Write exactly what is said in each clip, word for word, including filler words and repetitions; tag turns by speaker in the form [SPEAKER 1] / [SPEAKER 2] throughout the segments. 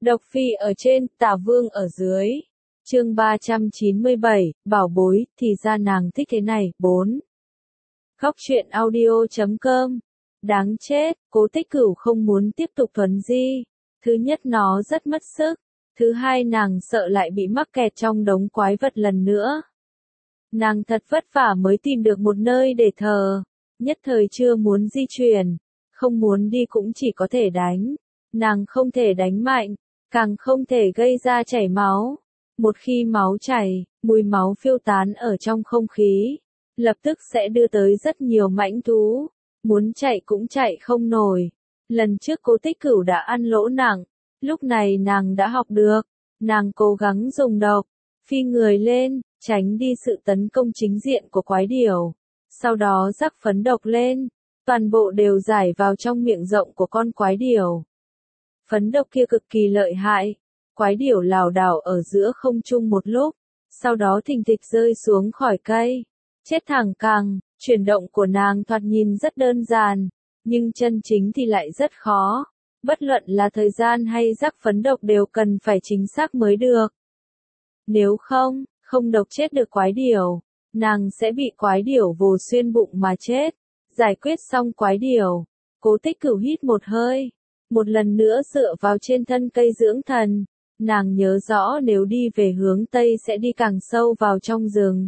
[SPEAKER 1] Độc Phi ở trên, Tả Vương ở dưới. Chương ba trăm chín mươi bảy, bảo bối, thì ra nàng thích thế này. bốn. Góc truyện audio chấm com. Đáng chết, Cố Tích Cửu không muốn tiếp tục thuần di. Thứ nhất nó rất mất sức. Thứ hai nàng sợ lại bị mắc kẹt trong đống quái vật lần nữa. Nàng thật vất vả mới tìm được một nơi để thờ. Nhất thời chưa muốn di chuyển. Không muốn đi cũng chỉ có thể đánh. Nàng không thể đánh mạnh. Càng không thể gây ra chảy máu. Một khi máu chảy, mùi máu phiêu tán ở trong không khí. Lập tức sẽ đưa tới rất nhiều mãnh thú. Muốn chạy cũng chạy không nổi. Lần trước Cố Tích Cửu đã ăn lỗ nặng. Lúc này nàng đã học được. Nàng cố gắng dùng độc. Phi người lên, tránh đi sự tấn công chính diện của quái điểu. Sau đó rắc phấn độc lên. Toàn bộ đều giải vào trong miệng rộng của con quái điểu. Phấn độc kia cực kỳ lợi hại. Quái điểu lảo đảo ở giữa không trung một lúc. Sau đó thình thịch rơi xuống khỏi cây. Chết thẳng cẳng. Chuyển động của nàng thoạt nhìn rất đơn giản. Nhưng chân chính thì lại rất khó. Bất luận là thời gian hay rắc phấn độc đều cần phải chính xác mới được. Nếu không, không độc chết được quái điểu. Nàng sẽ bị quái điểu vồ xuyên bụng mà chết. Giải quyết xong quái điểu. Cố Tích Cửu hít một hơi. Một lần nữa dựa vào trên thân cây dưỡng thần. Nàng nhớ rõ nếu đi về hướng Tây sẽ đi càng sâu vào trong rừng.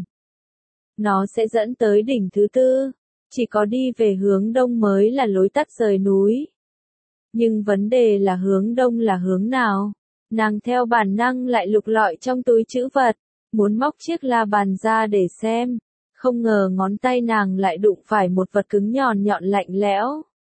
[SPEAKER 1] Nó sẽ dẫn tới đỉnh thứ tư. Chỉ có đi về hướng Đông mới là lối tắt rời núi. Nhưng vấn đề là hướng Đông là hướng nào? Nàng theo bản năng lại lục lọi trong túi trữ vật. Muốn móc chiếc la bàn ra để xem. Không ngờ ngón tay nàng lại đụng phải một vật cứng nhọn nhọn lạnh lẽo.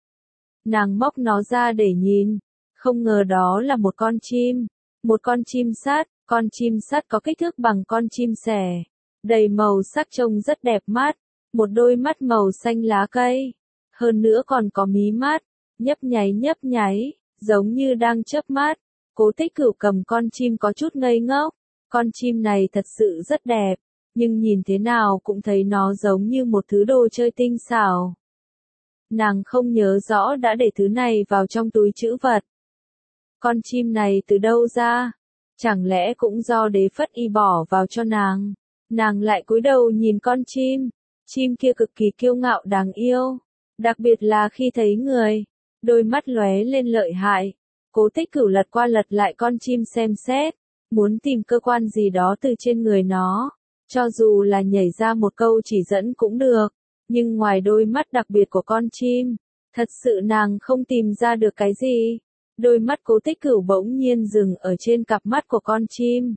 [SPEAKER 1] Nàng móc nó ra để nhìn. Không ngờ đó là một con chim. Một con chim sắt. Con chim sắt có kích thước bằng con chim sẻ. Đầy màu sắc trông rất đẹp mắt. Một đôi mắt màu xanh lá cây. Hơn nữa còn có mí mắt. Nhấp nháy nhấp nháy. Giống như đang chớp mắt. Cố Tích Cửu cầm con chim có chút ngây ngốc. Con chim này thật sự rất đẹp. Nhưng nhìn thế nào cũng thấy nó giống như một thứ đồ chơi tinh xảo. Nàng không nhớ rõ đã để thứ này vào trong túi trữ vật. Con chim này từ đâu ra? Chẳng lẽ cũng do Đế Phất Y bỏ vào cho nàng? Nàng lại cúi đầu nhìn con chim. Chim kia cực kỳ kiêu ngạo đáng yêu. Đặc biệt là khi thấy người. Đôi mắt lóe lên lợi hại. Cố Tích Cửu lật qua lật lại con chim xem xét. Muốn tìm cơ quan gì đó từ trên người nó. Cho dù là nhảy ra một câu chỉ dẫn cũng được. Nhưng ngoài đôi mắt đặc biệt của con chim. Thật sự nàng không tìm ra được cái gì. Đôi mắt Cố Tích Cửu bỗng nhiên dừng ở trên cặp mắt của con chim.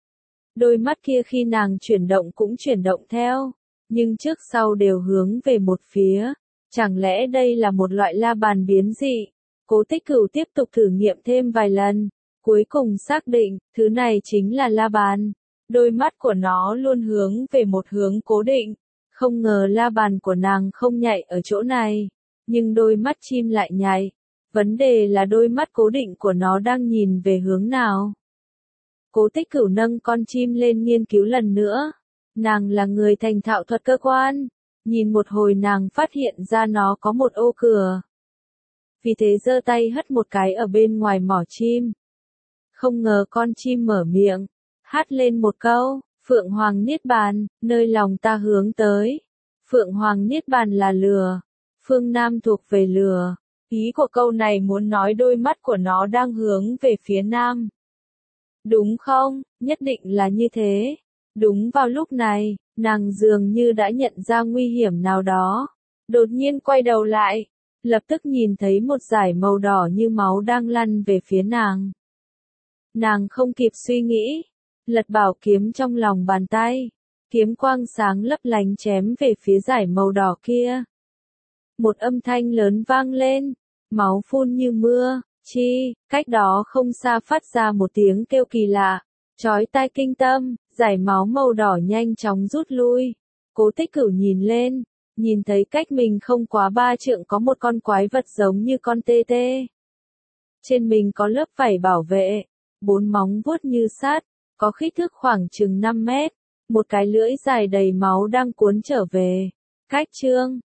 [SPEAKER 1] Đôi mắt kia khi nàng chuyển động cũng chuyển động theo. Nhưng trước sau đều hướng về một phía. Chẳng lẽ đây là một loại la bàn biến dị? Cố Tích Cửu tiếp tục thử nghiệm thêm vài lần. Cuối cùng xác định, thứ này chính là la bàn. Đôi mắt của nó luôn hướng về một hướng cố định. Không ngờ la bàn của nàng không nhạy ở chỗ này. Nhưng đôi mắt chim lại nhạy. Vấn đề là đôi mắt cố định của nó đang nhìn về hướng nào. Cố Tích Cửu nâng con chim lên nghiên cứu lần nữa. Nàng là người thành thạo thuật cơ quan. Nhìn một hồi nàng phát hiện ra nó có một ô cửa. Vì thế giơ tay hất một cái ở bên ngoài mỏ chim. Không ngờ con chim mở miệng. Hát lên một câu. Phượng Hoàng Niết Bàn, nơi lòng ta hướng tới. Phượng Hoàng Niết Bàn là lửa. Phương Nam thuộc về lửa. Ý của câu này muốn nói đôi mắt của nó đang hướng về phía Nam. Đúng không? Nhất định là như thế. Đúng vào lúc này, nàng dường như đã nhận ra nguy hiểm nào đó. Đột nhiên quay đầu lại. Lập tức nhìn thấy một dải màu đỏ như máu đang lăn về phía nàng. Nàng không kịp suy nghĩ. Lật bảo kiếm trong lòng bàn tay. Kiếm quang sáng lấp lánh chém về phía dải màu đỏ kia. Một âm thanh lớn vang lên. Máu phun như mưa. Chi, cách đó không xa phát ra một tiếng kêu kỳ lạ. Chói tai kinh tâm. Dải máu màu đỏ nhanh chóng rút lui. Cố Tích Cửu nhìn lên. Nhìn thấy cách mình không quá ba trượng có một con quái vật giống như con tê tê. Trên mình có lớp vảy bảo vệ. Bốn móng vuốt như sắt. Có kích thước khoảng chừng năm mét. Một cái lưỡi dài đầy máu đang cuốn trở về. Cách chương.